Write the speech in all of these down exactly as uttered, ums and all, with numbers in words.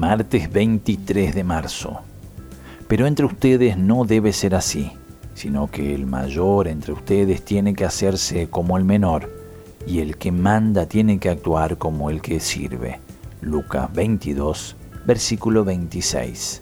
Martes veintitrés de marzo. Pero entre ustedes no debe ser así, sino que el mayor entre ustedes tiene que hacerse como el menor, y el que manda tiene que actuar como el que sirve. Lucas veintidós, versículo veintiséis.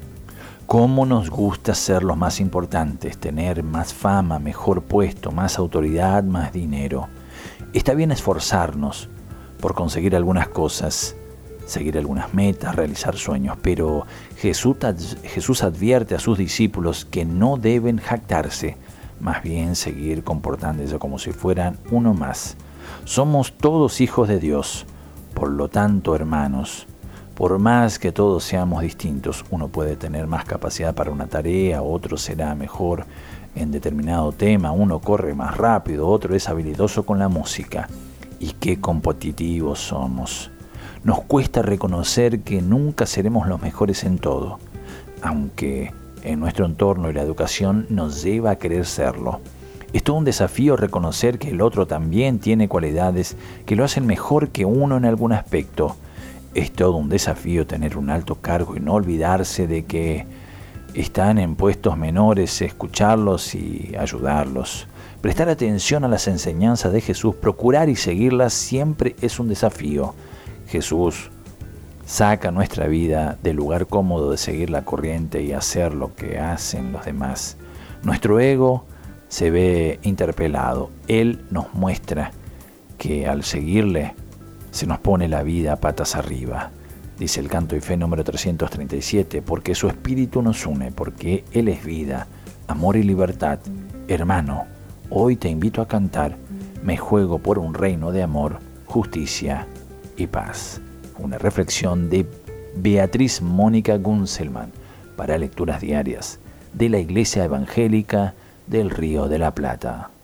¿Cómo nos gusta ser los más importantes, tener más fama, mejor puesto, más autoridad, más dinero? Está bien esforzarnos por conseguir algunas cosas, seguir algunas metas, realizar sueños, pero Jesús, Jesús advierte a sus discípulos que no deben jactarse, más bien seguir comportándose como si fueran uno más. Somos todos hijos de Dios, por lo tanto, hermanos, por más que todos seamos distintos, uno puede tener más capacidad para una tarea, otro será mejor en determinado tema, uno corre más rápido, otro es habilidoso con la música. Y qué competitivos somos. Nos cuesta reconocer que nunca seremos los mejores en todo, aunque en nuestro entorno y la educación nos lleva a querer serlo. Es todo un desafío reconocer que el otro también tiene cualidades que lo hacen mejor que uno en algún aspecto. Es todo un desafío tener un alto cargo y no olvidarse de que están en puestos menores, escucharlos y ayudarlos. Prestar atención a las enseñanzas de Jesús, procurar y seguirlas siempre es un desafío. Jesús saca nuestra vida del lugar cómodo de seguir la corriente y hacer lo que hacen los demás. Nuestro ego se ve interpelado. Él nos muestra que al seguirle se nos pone la vida patas arriba. Dice el Canto y Fe número trescientos treinta y siete, porque su espíritu nos une, porque Él es vida, amor y libertad. Hermano, hoy te invito a cantar, me juego por un reino de amor, justicia y paz. Una reflexión de Beatriz Mónica Gunzelman para lecturas diarias de la Iglesia Evangélica del Río de la Plata.